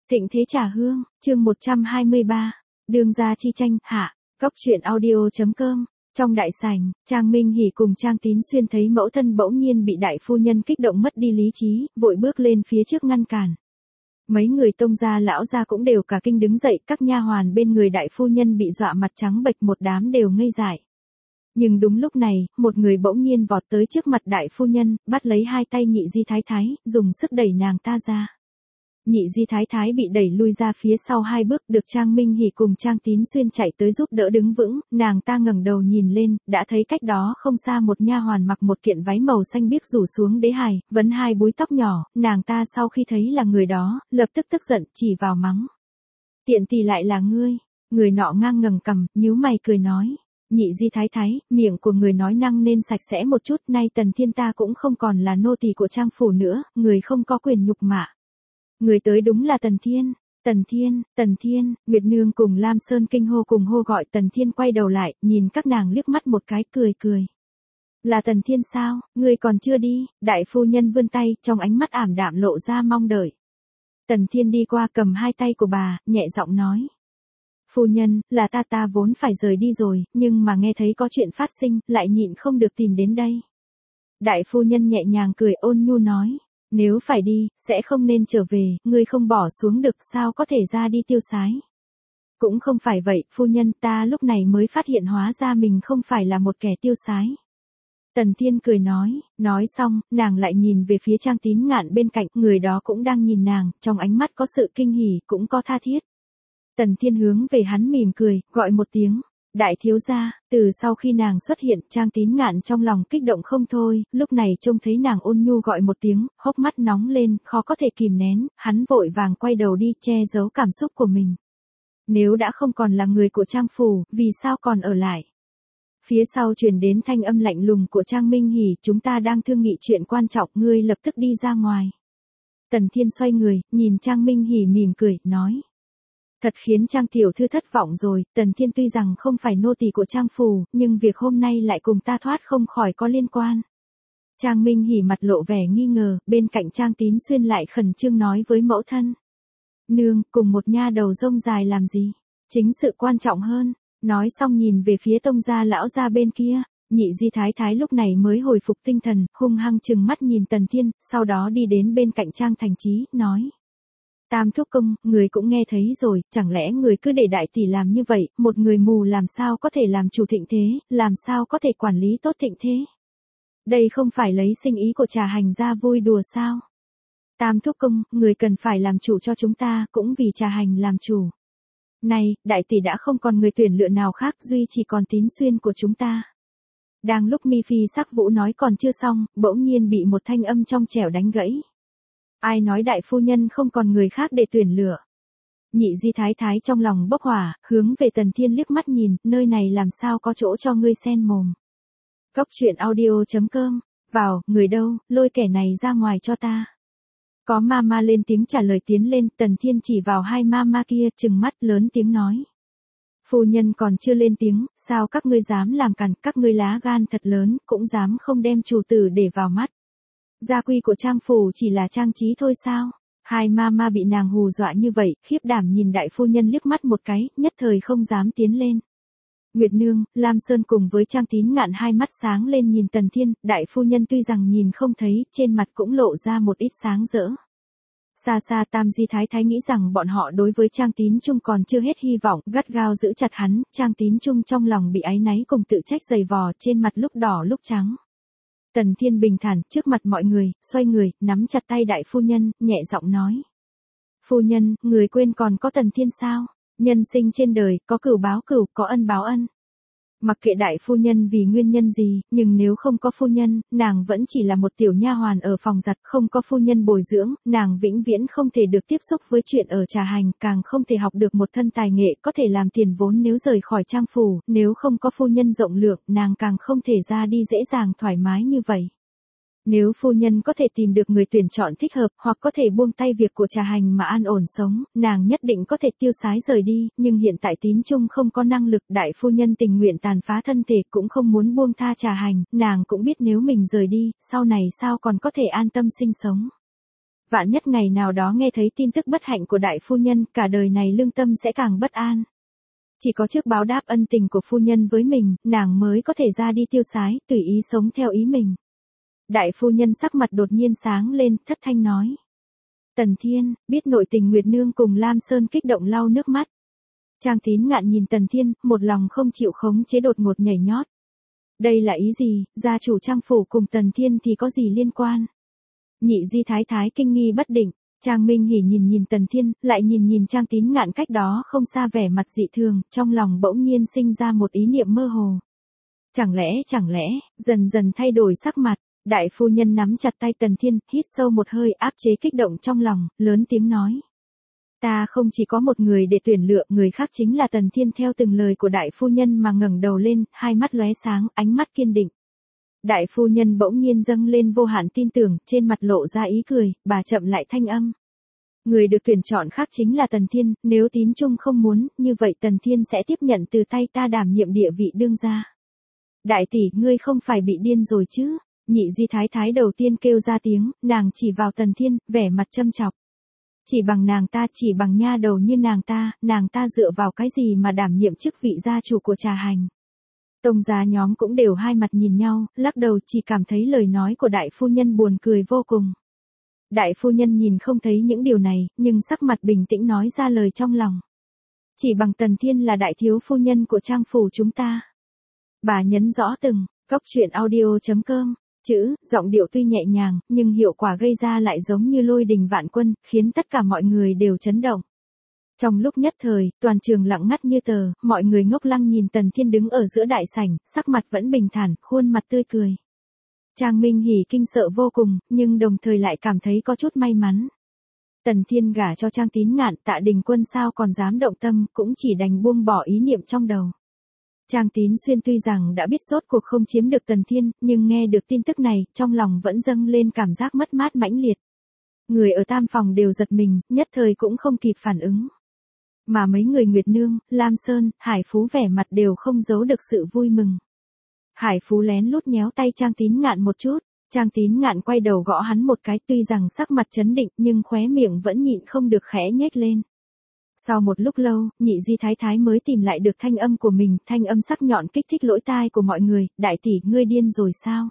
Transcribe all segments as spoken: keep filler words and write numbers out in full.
Thịnh thế trà hương, chương một trăm hai mươi ba, Đương gia chi tranh, hạ, Cóc truyện audio.com. Trong đại sảnh, Trang Minh Hỷ cùng Trang Tín Xuyên thấy mẫu thân bỗng nhiên bị đại phu nhân kích động mất đi lý trí, vội bước lên phía trước ngăn cản. Mấy người Tông gia lão gia cũng đều cả kinh đứng dậy, các nha hoàn bên người đại phu nhân bị dọa mặt trắng bệch, một đám đều ngây dại. Nhưng đúng lúc này, một người bỗng nhiên vọt tới trước mặt đại phu nhân, bắt lấy hai tay Nhị Di Thái Thái, dùng sức đẩy nàng ta ra. Nhị Di Thái Thái bị đẩy lui ra phía sau hai bước, được Trang Minh Hỷ cùng Trang Tín Xuyên chạy tới giúp đỡ đứng vững, nàng ta ngẩng đầu nhìn lên, đã thấy cách đó không xa một nha hoàn mặc một kiện váy màu xanh biếc rủ xuống đế hài, vấn hai búi tóc nhỏ, nàng ta sau khi thấy là người đó, lập tức tức giận, chỉ vào mắng. Tiện tỳ lại là ngươi, người nọ ngang ngẩng cằm, nhíu mày cười nói. Nhị Di Thái Thái, miệng của người nói năng nên sạch sẽ một chút, nay Tần Thiên ta cũng không còn là nô tỳ của Trang phủ nữa, người không có quyền nhục mạ. Người tới đúng là Tần Thiên, Tần Thiên, Tần Thiên, Nguyệt Nương cùng Lam Sơn kinh hô cùng hô gọi. Tần Thiên quay đầu lại, nhìn các nàng liếc mắt một cái, cười cười. Là Tần Thiên sao, ngươi còn chưa đi, đại phu nhân vươn tay, trong ánh mắt ảm đạm lộ ra mong đợi. Tần Thiên đi qua cầm hai tay của bà, nhẹ giọng nói. Phu nhân, là ta ta vốn phải rời đi rồi, nhưng mà nghe thấy có chuyện phát sinh, lại nhịn không được tìm đến đây. Đại phu nhân nhẹ nhàng cười ôn nhu nói. Nếu phải đi, sẽ không nên trở về, ngươi không bỏ xuống được, sao có thể ra đi tiêu sái. Cũng không phải vậy, phu nhân, ta lúc này mới phát hiện hóa ra mình không phải là một kẻ tiêu sái. Tần Thiên cười nói, nói xong, nàng lại nhìn về phía Trang Tín Ngạn bên cạnh, người đó cũng đang nhìn nàng, trong ánh mắt có sự kinh hỉ, cũng có tha thiết. Tần Thiên hướng về hắn mỉm cười, gọi một tiếng. Đại thiếu gia, từ sau khi nàng xuất hiện, Trang Tín Ngạn trong lòng kích động không thôi, lúc này trông thấy nàng ôn nhu gọi một tiếng, hốc mắt nóng lên, khó có thể kìm nén, hắn vội vàng quay đầu đi, che giấu cảm xúc của mình. Nếu đã không còn là người của Trang phủ, vì sao còn ở lại? Phía sau truyền đến thanh âm lạnh lùng của Trang Minh Hỷ, chúng ta đang thương nghị chuyện quan trọng, ngươi lập tức đi ra ngoài. Tần Thiên xoay người, nhìn Trang Minh Hỷ mỉm cười, nói. Thật khiến Trang tiểu thư thất vọng rồi, Tần Thiên tuy rằng không phải nô tỳ của Trang phủ, nhưng việc hôm nay lại cùng ta thoát không khỏi có liên quan. Trang Minh Hỷ mặt lộ vẻ nghi ngờ, bên cạnh Trang Tín Xuyên lại khẩn trương nói với mẫu thân. Nương, cùng một nha đầu rông dài làm gì? Chính sự quan trọng hơn. Nói xong nhìn về phía Tông gia lão gia bên kia, Nhị Di Thái Thái lúc này mới hồi phục tinh thần, hung hăng trừng mắt nhìn Tần Thiên, sau đó đi đến bên cạnh Trang Thành Chí, nói. Tam thúc công, người cũng nghe thấy rồi, chẳng lẽ người cứ để đại tỷ làm như vậy, một người mù làm sao có thể làm chủ thịnh thế, làm sao có thể quản lý tốt thịnh thế. Đây không phải lấy sinh ý của Trà Hành ra vui đùa sao. Tam thúc công, người cần phải làm chủ cho chúng ta, cũng vì Trà Hành làm chủ. Này, đại tỷ đã không còn người tuyển lựa nào khác, duy chỉ còn Tín Xuyên của chúng ta. Đang lúc Mi Phi Sắc Vũ nói còn chưa xong, bỗng nhiên bị một thanh âm trong trẻo đánh gãy. Ai nói đại phu nhân không còn người khác để tuyển lựa. Nhị Di Thái Thái trong lòng bốc hỏa, hướng về Tần Thiên liếc mắt nhìn, nơi này làm sao có chỗ cho ngươi xen mồm. Cóc truyện audio.com, vào, người đâu, lôi kẻ này ra ngoài cho ta. Có mama lên tiếng trả lời tiến lên, Tần Thiên chỉ vào hai mama kia, trừng mắt lớn tiếng nói. Phu nhân còn chưa lên tiếng, sao các ngươi dám làm cản, các ngươi lá gan thật lớn, cũng dám không đem chủ tử để vào mắt. Gia quy của Trang phủ chỉ là trang trí thôi sao? Hai mama bị nàng hù dọa như vậy, khiếp đảm nhìn đại phu nhân liếc mắt một cái, nhất thời không dám tiến lên. Nguyệt Nương, Lam Sơn cùng với Trang Tín Ngạn hai mắt sáng lên nhìn Tần Thiên, đại phu nhân tuy rằng nhìn không thấy, trên mặt cũng lộ ra một ít sáng rỡ. Xa xa Tam Di Thái Thái nghĩ rằng bọn họ đối với Trang Tín Trung còn chưa hết hy vọng, gắt gao giữ chặt hắn, Trang Tín Trung trong lòng bị áy náy cùng tự trách dày vò, trên mặt lúc đỏ lúc trắng. Tần Thiên bình thản, trước mặt mọi người, xoay người, nắm chặt tay đại phu nhân, nhẹ giọng nói. Phu nhân, người quên còn có Tần Thiên sao? Nhân sinh trên đời, có cửu báo cửu, có ân báo ân. Mặc kệ đại phu nhân vì nguyên nhân gì, nhưng nếu không có phu nhân, nàng vẫn chỉ là một tiểu nha hoàn ở phòng giặt, không có phu nhân bồi dưỡng, nàng vĩnh viễn không thể được tiếp xúc với chuyện ở Trà Hành, càng không thể học được một thân tài nghệ có thể làm tiền vốn nếu rời khỏi Trang phủ, nếu không có phu nhân rộng lượng, nàng càng không thể ra đi dễ dàng thoải mái như vậy. Nếu phu nhân có thể tìm được người tuyển chọn thích hợp, hoặc có thể buông tay việc của Trà Hành mà an ổn sống, nàng nhất định có thể tiêu sái rời đi, nhưng hiện tại Tín Trung không có năng lực, đại phu nhân tình nguyện tàn phá thân thể cũng không muốn buông tha Trà Hành, nàng cũng biết nếu mình rời đi, sau này sao còn có thể an tâm sinh sống. Vạn nhất ngày nào đó nghe thấy tin tức bất hạnh của đại phu nhân, cả đời này lương tâm sẽ càng bất an. Chỉ có trước báo đáp ân tình của phu nhân với mình, nàng mới có thể ra đi tiêu sái, tùy ý sống theo ý mình. Đại phu nhân sắc mặt đột nhiên sáng lên, thất thanh nói. Tần Thiên, biết nội tình Nguyệt Nương cùng Lam Sơn kích động lau nước mắt. Trang Tín Ngạn nhìn Tần Thiên, một lòng không chịu khống chế đột ngột nhảy nhót. Đây là ý gì, gia chủ Trang phủ cùng Tần Thiên thì có gì liên quan? Nhị Di Thái Thái kinh nghi bất định, Trang Minh Hỉ nhìn nhìn Tần Thiên, lại nhìn nhìn Trang Tín Ngạn cách đó không xa vẻ mặt dị thường, trong lòng bỗng nhiên sinh ra một ý niệm mơ hồ. Chẳng lẽ, chẳng lẽ, dần dần thay đổi sắc mặt, đại phu nhân nắm chặt tay Tần Thiên, hít sâu một hơi áp chế kích động trong lòng, lớn tiếng nói. Ta không chỉ có một người để tuyển lựa, người khác chính là Tần Thiên. Theo từng lời của đại phu nhân mà ngẩng đầu lên, hai mắt lóe sáng, ánh mắt kiên định. Đại phu nhân bỗng nhiên dâng lên vô hạn tin tưởng, trên mặt lộ ra ý cười, bà chậm lại thanh âm. Người được tuyển chọn khác chính là Tần Thiên, nếu Tín Trung không muốn, như vậy Tần Thiên sẽ tiếp nhận từ tay ta đảm nhiệm địa vị đương gia. Đại tỷ, ngươi không phải bị điên rồi chứ? Nhị Di Thái Thái đầu tiên kêu ra tiếng, nàng chỉ vào Tần Thiên, vẻ mặt châm chọc. Chỉ bằng nàng ta, chỉ bằng nha đầu như nàng ta, nàng ta dựa vào cái gì mà đảm nhiệm chức vị gia chủ của Trà Hành. Tông gia nhóm cũng đều hai mặt nhìn nhau, lắc đầu chỉ cảm thấy lời nói của đại phu nhân buồn cười vô cùng. Đại phu nhân nhìn không thấy những điều này, nhưng sắc mặt bình tĩnh nói ra lời trong lòng. Chỉ bằng Tần Thiên là đại thiếu phu nhân của Trang phủ chúng ta. Bà nhấn rõ từng, góc truyện audio chấm com. Chữ, giọng điệu tuy nhẹ nhàng, nhưng hiệu quả gây ra lại giống như lôi đình vạn quân, khiến tất cả mọi người đều chấn động. Trong lúc nhất thời, toàn trường lặng ngắt như tờ, mọi người ngốc lăng nhìn Tần Thiên đứng ở giữa đại sảnh, sắc mặt vẫn bình thản, khuôn mặt tươi cười. Trang Minh Hỉ kinh sợ vô cùng, nhưng đồng thời lại cảm thấy có chút may mắn. Tần Thiên gả cho Trang Tín Ngạn, Tạ Đình Quân sao còn dám động tâm, cũng chỉ đành buông bỏ ý niệm trong đầu. Trang Tín Xuyên tuy rằng đã biết rốt cuộc không chiếm được Tần Thiên, nhưng nghe được tin tức này, trong lòng vẫn dâng lên cảm giác mất mát mãnh liệt. Người ở tam phòng đều giật mình, nhất thời cũng không kịp phản ứng. Mà mấy người Nguyệt Nương, Lam Sơn, Hải Phú vẻ mặt đều không giấu được sự vui mừng. Hải Phú lén lút nhéo tay Trang Tín Ngạn một chút, Trang Tín Ngạn quay đầu gõ hắn một cái, tuy rằng sắc mặt trấn định nhưng khóe miệng vẫn nhịn không được khẽ nhếch lên. Sau một lúc lâu, Nhị Di Thái Thái mới tìm lại được thanh âm của mình, thanh âm sắc nhọn kích thích lỗ tai của mọi người, đại tỷ, ngươi điên rồi sao?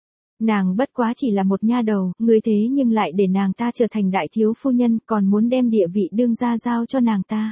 Nàng bất quá chỉ là một nha đầu, ngươi thế nhưng lại để nàng ta trở thành đại thiếu phu nhân, còn muốn đem địa vị đương gia giao cho nàng ta.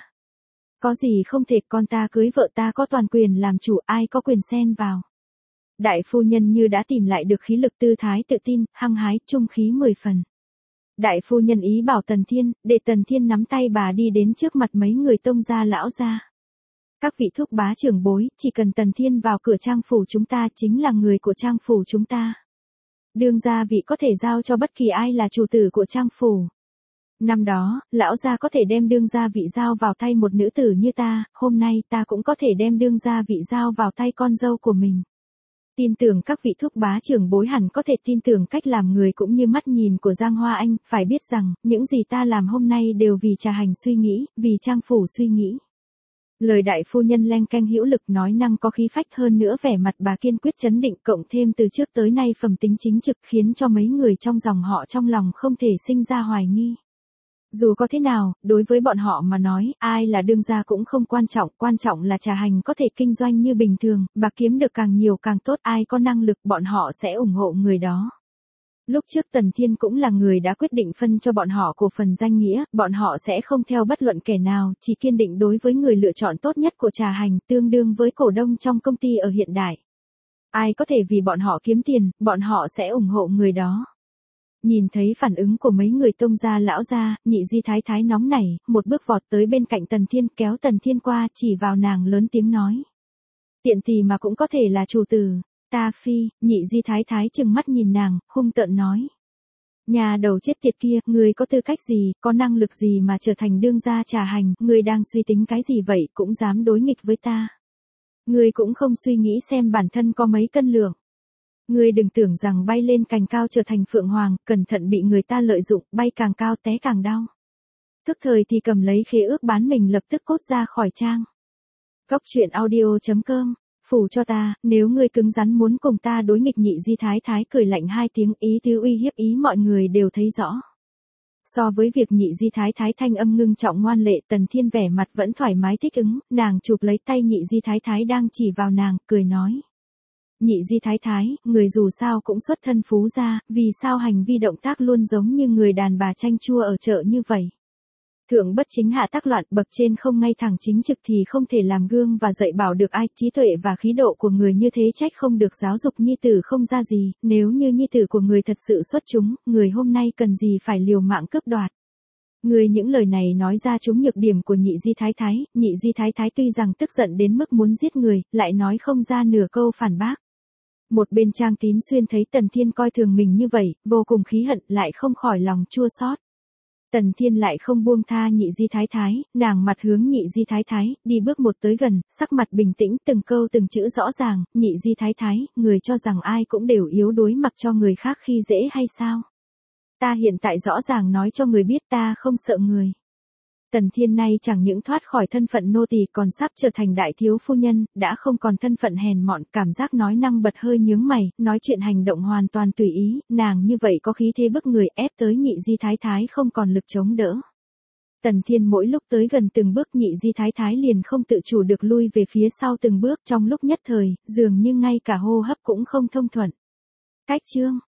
Có gì không thể, con ta cưới vợ ta có toàn quyền làm chủ, ai có quyền xen vào. Đại phu nhân như đã tìm lại được khí lực, tư thái tự tin, hăng hái, trung khí mười phần. Đại phu nhân ý bảo Tần Thiên, để Tần Thiên nắm tay bà đi đến trước mặt mấy người tông gia lão gia. Các vị thúc bá trưởng bối, chỉ cần Tần Thiên vào cửa Trang phủ chúng ta chính là người của Trang phủ chúng ta. Đương gia vị có thể giao cho bất kỳ ai là chủ tử của Trang phủ. Năm đó, lão gia có thể đem đương gia vị giao vào tay một nữ tử như ta, hôm nay ta cũng có thể đem đương gia vị giao vào tay con dâu của mình. Tin tưởng các vị thúc bá trưởng bối hẳn có thể tin tưởng cách làm người cũng như mắt nhìn của Giang Hoa Anh, phải biết rằng, những gì ta làm hôm nay đều vì Trà Hành suy nghĩ, vì Trang phủ suy nghĩ. Lời đại phu nhân leng keng hữu lực, nói năng có khí phách, hơn nữa vẻ mặt bà kiên quyết chấn định, cộng thêm từ trước tới nay phẩm tính chính trực, khiến cho mấy người trong dòng họ trong lòng không thể sinh ra hoài nghi. Dù có thế nào, đối với bọn họ mà nói, ai là đương gia cũng không quan trọng, quan trọng là Trà Hành có thể kinh doanh như bình thường, bà kiếm được càng nhiều càng tốt, ai có năng lực bọn họ sẽ ủng hộ người đó. Lúc trước Tần Thiên cũng là người đã quyết định phân cho bọn họ cổ phần danh nghĩa, bọn họ sẽ không theo bất luận kẻ nào, chỉ kiên định đối với người lựa chọn tốt nhất của Trà Hành, tương đương với cổ đông trong công ty ở hiện đại. Ai có thể vì bọn họ kiếm tiền, bọn họ sẽ ủng hộ người đó. Nhìn thấy phản ứng của mấy người tông gia lão gia, Nhị Di Thái Thái nóng nảy, một bước vọt tới bên cạnh Tần Thiên, kéo Tần Thiên qua, chỉ vào nàng lớn tiếng nói. Tiện tỳ mà cũng có thể là chủ tử, ta phi. Nhị Di Thái Thái trừng mắt nhìn nàng, hung tợn nói. Nhà đầu chết tiệt kia, ngươi có tư cách gì, có năng lực gì mà trở thành đương gia Trà Hành, ngươi đang suy tính cái gì vậy, cũng dám đối nghịch với ta. Ngươi cũng không suy nghĩ xem bản thân có mấy cân lượng. Ngươi đừng tưởng rằng bay lên cành cao trở thành phượng hoàng, cẩn thận bị người ta lợi dụng, bay càng cao té càng đau. Thức thời thì cầm lấy khế ước bán mình, lập tức cốt ra khỏi trang. Góc truyện audio chấm com, phủ cho ta, nếu ngươi cứng rắn muốn cùng ta đối nghịch. Nhị Di Thái Thái cười lạnh hai tiếng, ý tứ uy hiếp ý mọi người đều thấy rõ. So với việc nhị di thái thái thanh âm ngưng trọng ngoan lệ, Tần Thiên vẻ mặt vẫn thoải mái thích ứng, nàng chụp lấy tay nhị di thái thái đang chỉ vào nàng, cười nói. Nhị di thái thái, người dù sao cũng xuất thân phú gia, vì sao hành vi động tác luôn giống như người đàn bà chanh chua ở chợ như vậy? Thượng bất chính hạ tác loạn, bậc trên không ngay thẳng chính trực thì không thể làm gương và dạy bảo được ai, trí tuệ và khí độ của người như thế trách không được giáo dục nhi tử không ra gì, nếu như nhi tử của người thật sự xuất chúng, người hôm nay cần gì phải liều mạng cướp đoạt. Người những lời này nói ra trúng nhược điểm của nhị di thái thái, nhị di thái thái tuy rằng tức giận đến mức muốn giết người, lại nói không ra nửa câu phản bác. Một bên Trang Tín Xuyên thấy Tần Thiên coi thường mình như vậy, vô cùng khí hận, lại không khỏi lòng chua xót. Tần Thiên lại không buông tha nhị di thái thái, nàng mặt hướng nhị di thái thái, đi bước một tới gần, sắc mặt bình tĩnh, từng câu từng chữ rõ ràng, nhị di thái thái, người cho rằng ai cũng đều yếu đuối mặc cho người khác khi dễ hay sao? Ta hiện tại rõ ràng nói cho người biết ta không sợ người. Tần Thiên nay chẳng những thoát khỏi thân phận nô tỳ còn sắp trở thành đại thiếu phu nhân, đã không còn thân phận hèn mọn, cảm giác nói năng bật hơi nhướng mày, nói chuyện hành động hoàn toàn tùy ý, nàng như vậy có khí thế bức người ép tới nhị di thái thái không còn lực chống đỡ. Tần Thiên mỗi lúc tới gần từng bước nhị di thái thái liền không tự chủ được lui về phía sau từng bước trong lúc nhất thời, dường như ngay cả hô hấp cũng không thông thuận. Cách chương